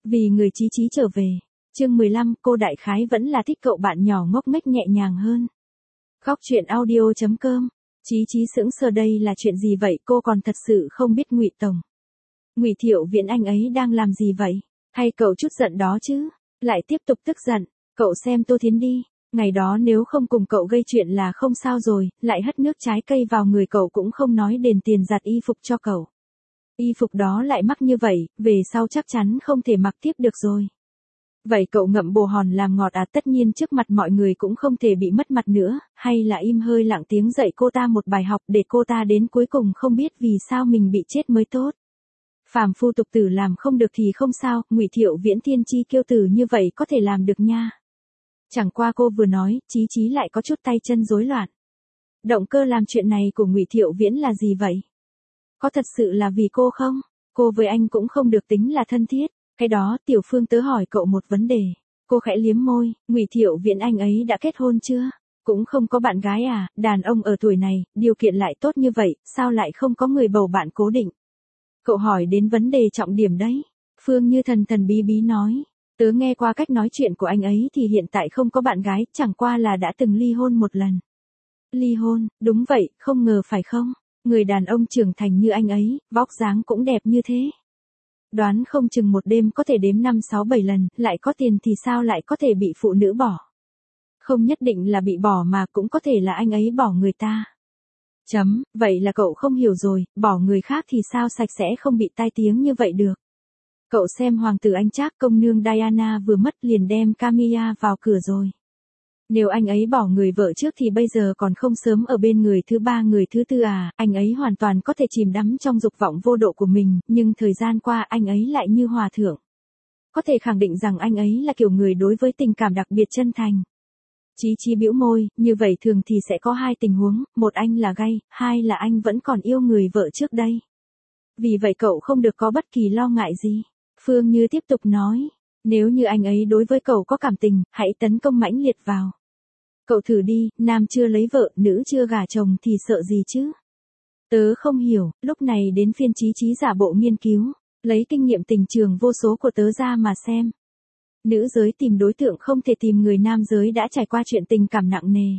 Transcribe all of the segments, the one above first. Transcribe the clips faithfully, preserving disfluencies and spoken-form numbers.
Vì người Chí Chí trở về. Chương mười lăm, cô đại khái vẫn là thích cậu bạn nhỏ ngốc nghếch nhẹ nhàng hơn. Góc truyện audio chấm com. Chí Chí sững sờ, đây là chuyện gì vậy, cô còn thật sự không biết Ngụy tổng. Ngụy Thiệu Viễn anh ấy đang làm gì vậy? Hay cậu chút giận đó chứ? Lại tiếp tục tức giận, cậu xem Tô Thiến đi, ngày đó nếu không cùng cậu gây chuyện là không sao rồi, lại hất nước trái cây vào người cậu cũng không nói đền tiền giặt y phục cho cậu. Y phục đó lại mắc như vậy, về sau chắc chắn không thể mặc tiếp được rồi. Vậy cậu ngậm bồ hòn làm ngọt à? Tất nhiên trước mặt mọi người cũng không thể bị mất mặt nữa, hay là im hơi lặng tiếng dạy cô ta một bài học để cô ta đến cuối cùng không biết vì sao mình bị chết mới tốt. Phàm phu tục tử làm không được thì không sao, Ngụy Thiệu Viễn thiên chi kiêu tử như vậy có thể làm được nha. Chẳng qua cô vừa nói, Chí Chí lại có chút tay chân rối loạn. Động cơ làm chuyện này của Ngụy Thiệu Viễn là gì vậy? Có thật sự là vì cô không? Cô với anh cũng không được tính là thân thiết. Cái đó, Tiểu Phương tớ hỏi cậu một vấn đề. Cô khẽ liếm môi, Ngụy Thiệu Viễn anh ấy đã kết hôn chưa? Cũng không có bạn gái à? Đàn ông ở tuổi này, điều kiện lại tốt như vậy, sao lại không có người bầu bạn cố định? Cậu hỏi đến vấn đề trọng điểm đấy. Phương Như thần thần bí bí nói. Tớ nghe qua cách nói chuyện của anh ấy thì hiện tại không có bạn gái, chẳng qua là đã từng ly hôn một lần. Ly hôn, đúng vậy, không ngờ phải không? Người đàn ông trưởng thành như anh ấy, vóc dáng cũng đẹp như thế. Đoán không chừng một đêm có thể đếm năm sáu bảy lần, lại có tiền thì sao lại có thể bị phụ nữ bỏ? Không nhất định là bị bỏ mà cũng có thể là anh ấy bỏ người ta. Chấm, vậy là cậu không hiểu rồi, bỏ người khác thì sao sạch sẽ không bị tai tiếng như vậy được. Cậu xem hoàng tử anh Trác, công nương Diana vừa mất liền đem Camilla vào cửa rồi. Nếu anh ấy bỏ người vợ trước thì bây giờ còn không sớm ở bên người thứ ba người thứ tư à, anh ấy hoàn toàn có thể chìm đắm trong dục vọng vô độ của mình, nhưng thời gian qua anh ấy lại như hòa thượng. Có thể khẳng định rằng anh ấy là kiểu người đối với tình cảm đặc biệt chân thành. Chí Chí bĩu môi, như vậy thường thì sẽ có hai tình huống, một anh là gay, hai là anh vẫn còn yêu người vợ trước đây. Vì vậy cậu không được có bất kỳ lo ngại gì. Phương Như tiếp tục nói, nếu như anh ấy đối với cậu có cảm tình, hãy tấn công mãnh liệt vào. Cậu thử đi, nam chưa lấy vợ, nữ chưa gả chồng thì sợ gì chứ? Tớ không hiểu, lúc này đến phiên Chí Chí giả bộ nghiên cứu, lấy kinh nghiệm tình trường vô số của tớ ra mà xem. Nữ giới tìm đối tượng không thể tìm người nam giới đã trải qua chuyện tình cảm nặng nề.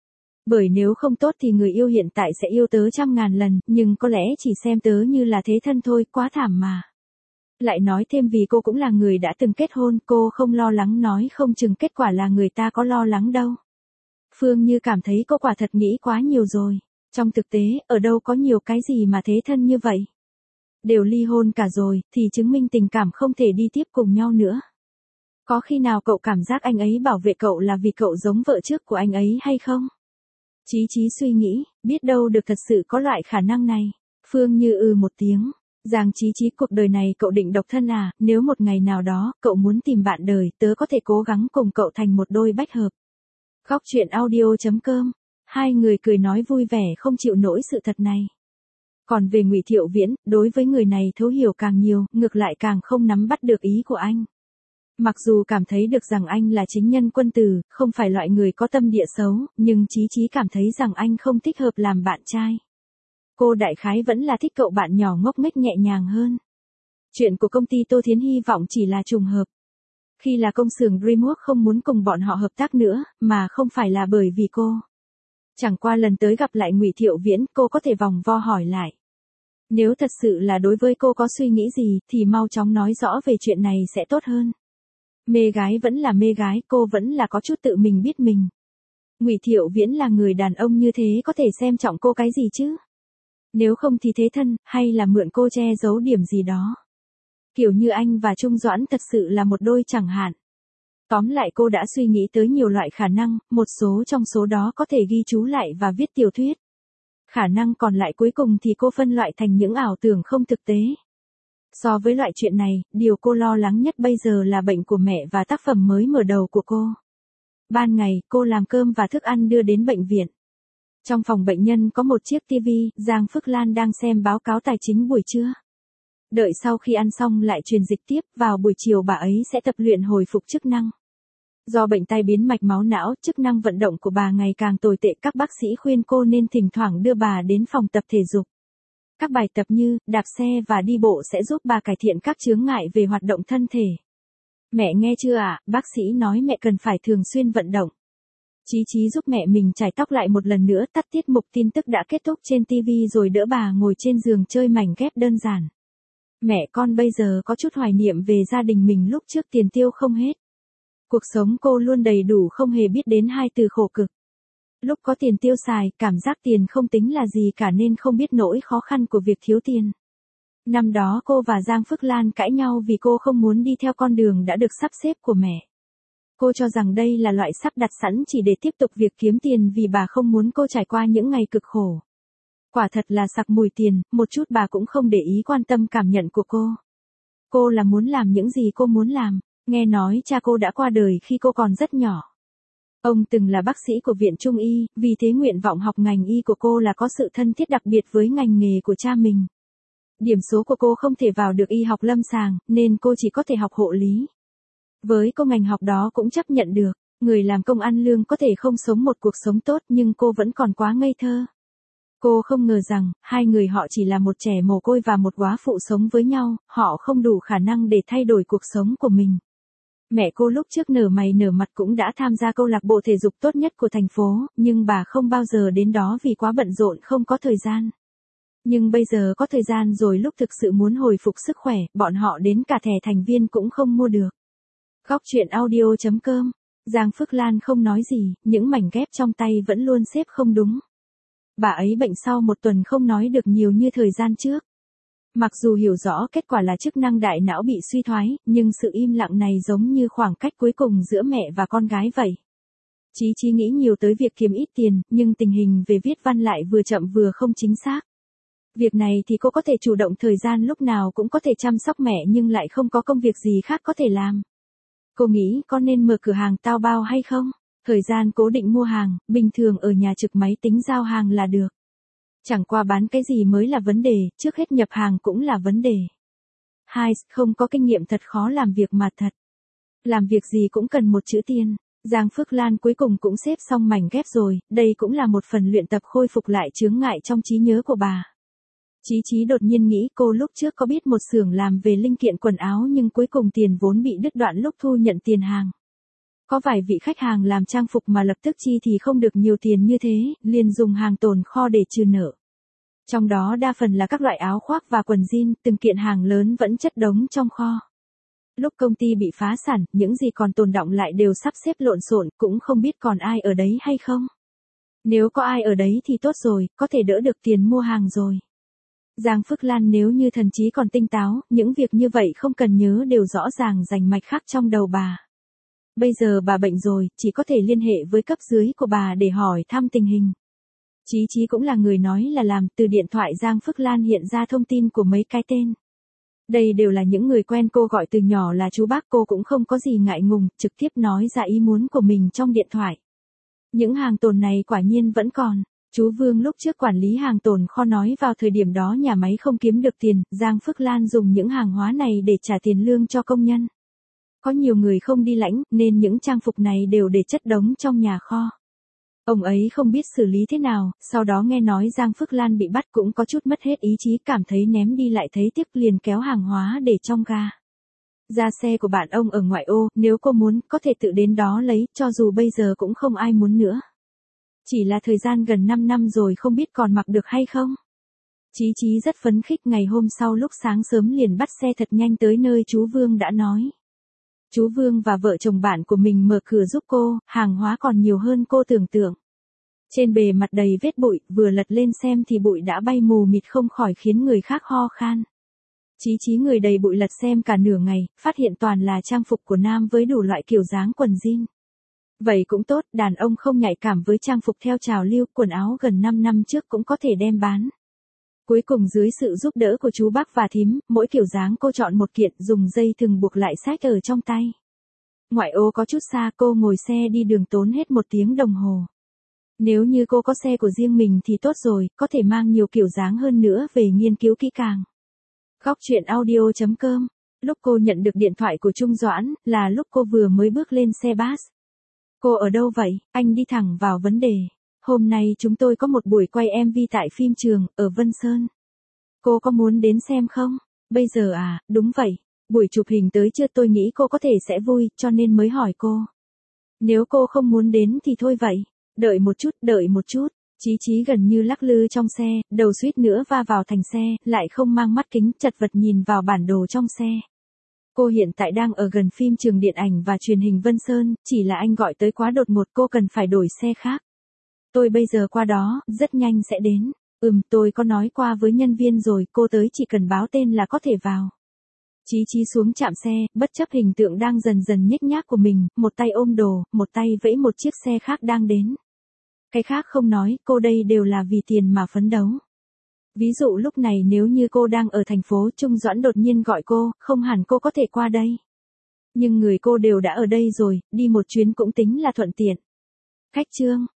Bởi nếu không tốt thì người yêu hiện tại sẽ yêu tớ trăm ngàn lần, nhưng có lẽ chỉ xem tớ như là thế thân thôi, quá thảm mà. Lại nói thêm vì cô cũng là người đã từng kết hôn, cô không lo lắng nói không chừng kết quả là người ta có lo lắng đâu. Phương Như cảm thấy cô quả thật nghĩ quá nhiều rồi. Trong thực tế, ở đâu có nhiều cái gì mà thế thân như vậy. Đều ly hôn cả rồi, thì chứng minh tình cảm không thể đi tiếp cùng nhau nữa. Có khi nào cậu cảm giác anh ấy bảo vệ cậu là vì cậu giống vợ trước của anh ấy hay không? Chí Chí suy nghĩ, biết đâu được thật sự có loại khả năng này. Phương Như ừ một tiếng. Giang Chí Chí, cuộc đời này cậu định độc thân à, nếu một ngày nào đó cậu muốn tìm bạn đời, tớ có thể cố gắng cùng cậu thành một đôi bách hợp. Góc truyện audio chấm com. Hai người cười nói vui vẻ không chịu nổi sự thật này. Còn về Ngụy Thiệu Viễn, đối với người này thấu hiểu càng nhiều, ngược lại càng không nắm bắt được ý của anh. Mặc dù cảm thấy được rằng anh là chính nhân quân tử, không phải loại người có tâm địa xấu, nhưng Chí Chí cảm thấy rằng anh không thích hợp làm bạn trai. Cô đại khái vẫn là thích cậu bạn nhỏ ngốc nghếch nhẹ nhàng hơn. Chuyện của công ty Tô Thiến hy vọng chỉ là trùng hợp. Khi là công xưởng DreamWorks không muốn cùng bọn họ hợp tác nữa, mà không phải là bởi vì cô. Chẳng qua lần tới gặp lại Ngụy Thiệu Viễn, cô có thể vòng vo hỏi lại. Nếu thật sự là đối với cô có suy nghĩ gì, thì mau chóng nói rõ về chuyện này sẽ tốt hơn. Mê gái vẫn là mê gái, cô vẫn là có chút tự mình biết mình. Ngụy Thiệu Viễn là người đàn ông như thế có thể xem trọng cô cái gì chứ? Nếu không thì thế thân, hay là mượn cô che giấu điểm gì đó. Kiểu như anh và Trung Doãn thật sự là một đôi chẳng hạn. Tóm lại cô đã suy nghĩ tới nhiều loại khả năng, một số trong số đó có thể ghi chú lại và viết tiểu thuyết. Khả năng còn lại cuối cùng thì cô phân loại thành những ảo tưởng không thực tế. So với loại chuyện này, điều cô lo lắng nhất bây giờ là bệnh của mẹ và tác phẩm mới mở đầu của cô. Ban ngày, cô làm cơm và thức ăn đưa đến bệnh viện. Trong phòng bệnh nhân có một chiếc tivi, Giang Phước Lan đang xem báo cáo tài chính buổi trưa. Đợi sau khi ăn xong lại truyền dịch tiếp, vào buổi chiều bà ấy sẽ tập luyện hồi phục chức năng. Do bệnh tai biến mạch máu não, chức năng vận động của bà ngày càng tồi tệ, các bác sĩ khuyên cô nên thỉnh thoảng đưa bà đến phòng tập thể dục. Các bài tập như đạp xe và đi bộ sẽ giúp bà cải thiện các chướng ngại về hoạt động thân thể. Mẹ nghe chưa ạ, bác sĩ nói mẹ cần phải thường xuyên vận động. Chí Chí giúp mẹ mình chải tóc lại một lần nữa, tắt tiết mục tin tức đã kết thúc trên ti vi rồi đỡ bà ngồi trên giường chơi mảnh ghép đơn giản. Mẹ con bây giờ có chút hoài niệm về gia đình mình lúc trước tiền tiêu không hết. Cuộc sống cô luôn đầy đủ không hề biết đến hai từ khổ cực. Lúc có tiền tiêu xài, cảm giác tiền không tính là gì cả nên không biết nỗi khó khăn của việc thiếu tiền. Năm đó cô và Giang Phước Lan cãi nhau vì cô không muốn đi theo con đường đã được sắp xếp của mẹ. Cô cho rằng đây là loại sắp đặt sẵn chỉ để tiếp tục việc kiếm tiền vì bà không muốn cô trải qua những ngày cực khổ. Quả thật là sặc mùi tiền, một chút bà cũng không để ý quan tâm cảm nhận của cô. Cô là muốn làm những gì cô muốn làm, nghe nói cha cô đã qua đời khi cô còn rất nhỏ. Ông từng là bác sĩ của Viện Trung Y, vì thế nguyện vọng học ngành y của cô là có sự thân thiết đặc biệt với ngành nghề của cha mình. Điểm số của cô không thể vào được y học lâm sàng, nên cô chỉ có thể học hộ lý. Với cô ngành học đó cũng chấp nhận được, người làm công ăn lương có thể không sống một cuộc sống tốt nhưng cô vẫn còn quá ngây thơ. Cô không ngờ rằng, hai người họ chỉ là một trẻ mồ côi và một góa phụ sống với nhau, họ không đủ khả năng để thay đổi cuộc sống của mình. Mẹ cô lúc trước nở mày nở mặt cũng đã tham gia câu lạc bộ thể dục tốt nhất của thành phố, nhưng bà không bao giờ đến đó vì quá bận rộn không có thời gian. Nhưng bây giờ có thời gian rồi, lúc thực sự muốn hồi phục sức khỏe, bọn họ đến cả thẻ thành viên cũng không mua được. Góc truyện audio chấm com. Giang Phước Lan không nói gì, những mảnh ghép trong tay vẫn luôn xếp không đúng. Bà ấy bệnh sau một tuần không nói được nhiều như thời gian trước. Mặc dù hiểu rõ kết quả là chức năng đại não bị suy thoái, nhưng sự im lặng này giống như khoảng cách cuối cùng giữa mẹ và con gái vậy. Chí Chí nghĩ nhiều tới việc kiếm ít tiền, nhưng tình hình về viết văn lại vừa chậm vừa không chính xác. Việc này thì cô có thể chủ động thời gian lúc nào cũng có thể chăm sóc mẹ nhưng lại không có công việc gì khác có thể làm. Cô nghĩ có nên mở cửa hàng tao bao hay không? Thời gian cố định mua hàng, bình thường ở nhà trực máy tính giao hàng là được. Chẳng qua bán cái gì mới là vấn đề, trước hết nhập hàng cũng là vấn đề. Hai, không có kinh nghiệm thật khó làm việc mà thật. Làm việc gì cũng cần một chữ tiền. Giang Phước Lan cuối cùng cũng xếp xong mảnh ghép rồi, đây cũng là một phần luyện tập khôi phục lại chướng ngại trong trí nhớ của bà. Chí Chí đột nhiên nghĩ cô lúc trước có biết một xưởng làm về linh kiện quần áo nhưng cuối cùng tiền vốn bị đứt đoạn lúc thu nhận tiền hàng. Có vài vị khách hàng làm trang phục mà lập tức chi thì không được nhiều tiền như thế, liền dùng hàng tồn kho để trừ nợ. Trong đó đa phần là các loại áo khoác và quần jean, từng kiện hàng lớn vẫn chất đống trong kho. Lúc công ty bị phá sản, những gì còn tồn đọng lại đều sắp xếp lộn xộn, cũng không biết còn ai ở đấy hay không. Nếu có ai ở đấy thì tốt rồi, có thể đỡ được tiền mua hàng rồi. Giang Phước Lan nếu như thần trí còn tinh táo, những việc như vậy không cần nhớ đều rõ ràng rành mạch khắc trong đầu bà. Bây giờ bà bệnh rồi, chỉ có thể liên hệ với cấp dưới của bà để hỏi thăm tình hình. Chí Chí cũng là người nói là làm, từ điện thoại Giang Phước Lan hiện ra thông tin của mấy cái tên. Đây đều là những người quen cô gọi từ nhỏ là chú bác, cô cũng không có gì ngại ngùng, trực tiếp nói ra ý muốn của mình trong điện thoại. Những hàng tồn này quả nhiên vẫn còn. Chú Vương lúc trước quản lý hàng tồn kho nói vào thời điểm đó nhà máy không kiếm được tiền, Giang Phước Lan dùng những hàng hóa này để trả tiền lương cho công nhân. Có nhiều người không đi lãnh, nên những trang phục này đều để chất đống trong nhà kho. Ông ấy không biết xử lý thế nào, sau đó nghe nói Giang Phước Lan bị bắt cũng có chút mất hết ý chí, cảm thấy ném đi lại thấy tiếc liền kéo hàng hóa để trong ga. Ra xe của bạn ông ở ngoại ô, nếu cô muốn, có thể tự đến đó lấy, cho dù bây giờ cũng không ai muốn nữa. Chỉ là thời gian gần năm năm rồi không biết còn mặc được hay không. Chí Chí rất phấn khích, ngày hôm sau lúc sáng sớm liền bắt xe thật nhanh tới nơi chú Vương đã nói. Chú Vương và vợ chồng bạn của mình mở cửa giúp cô, hàng hóa còn nhiều hơn cô tưởng tượng. Trên bề mặt đầy vết bụi, vừa lật lên xem thì bụi đã bay mù mịt không khỏi khiến người khác ho khan. Chí Chí người đầy bụi lật xem cả nửa ngày, phát hiện toàn là trang phục của nam với đủ loại kiểu dáng quần jean. Vậy cũng tốt, đàn ông không nhạy cảm với trang phục theo trào lưu, quần áo gần năm năm trước cũng có thể đem bán. Cuối cùng dưới sự giúp đỡ của chú bác và thím, mỗi kiểu dáng cô chọn một kiện, dùng dây thừng buộc lại xách ở trong tay. Ngoại ô có chút xa, cô ngồi xe đi đường tốn hết một tiếng đồng hồ. Nếu như cô có xe của riêng mình thì tốt rồi, có thể mang nhiều kiểu dáng hơn nữa về nghiên cứu kỹ càng. Góc truyện audio chấm com. Lúc cô nhận được điện thoại của Trung Doãn, là lúc cô vừa mới bước lên xe bus. Cô ở đâu vậy? Anh đi thẳng vào vấn đề. Hôm nay chúng tôi có một buổi quay em vê tại phim trường, ở Vân Sơn. Cô có muốn đến xem không? Bây giờ à, đúng vậy. Buổi chụp hình tới chưa, tôi nghĩ cô có thể sẽ vui, cho nên mới hỏi cô. Nếu cô không muốn đến thì thôi vậy. Đợi một chút, đợi một chút. Chí Chí gần như lắc lư trong xe, đầu suýt nữa va vào thành xe, lại không mang mắt kính, chật vật nhìn vào bản đồ trong xe. Cô hiện tại đang ở gần phim trường điện ảnh và truyền hình Vân Sơn, chỉ là anh gọi tới quá đột ngột, cô cần phải đổi xe khác. Tôi bây giờ qua đó, rất nhanh sẽ đến. Ừm, tôi có nói qua với nhân viên rồi, cô tới chỉ cần báo tên là có thể vào. Chí Chí xuống trạm xe, bất chấp hình tượng đang dần dần nhếch nhác của mình, một tay ôm đồ, một tay vẫy một chiếc xe khác đang đến. Cái khác không nói, cô đây đều là vì tiền mà phấn đấu. Ví dụ lúc này nếu như cô đang ở thành phố Trung Doãn đột nhiên gọi cô, không hẳn cô có thể qua đây. Nhưng người cô đều đã ở đây rồi, đi một chuyến cũng tính là thuận tiện. Khách trương.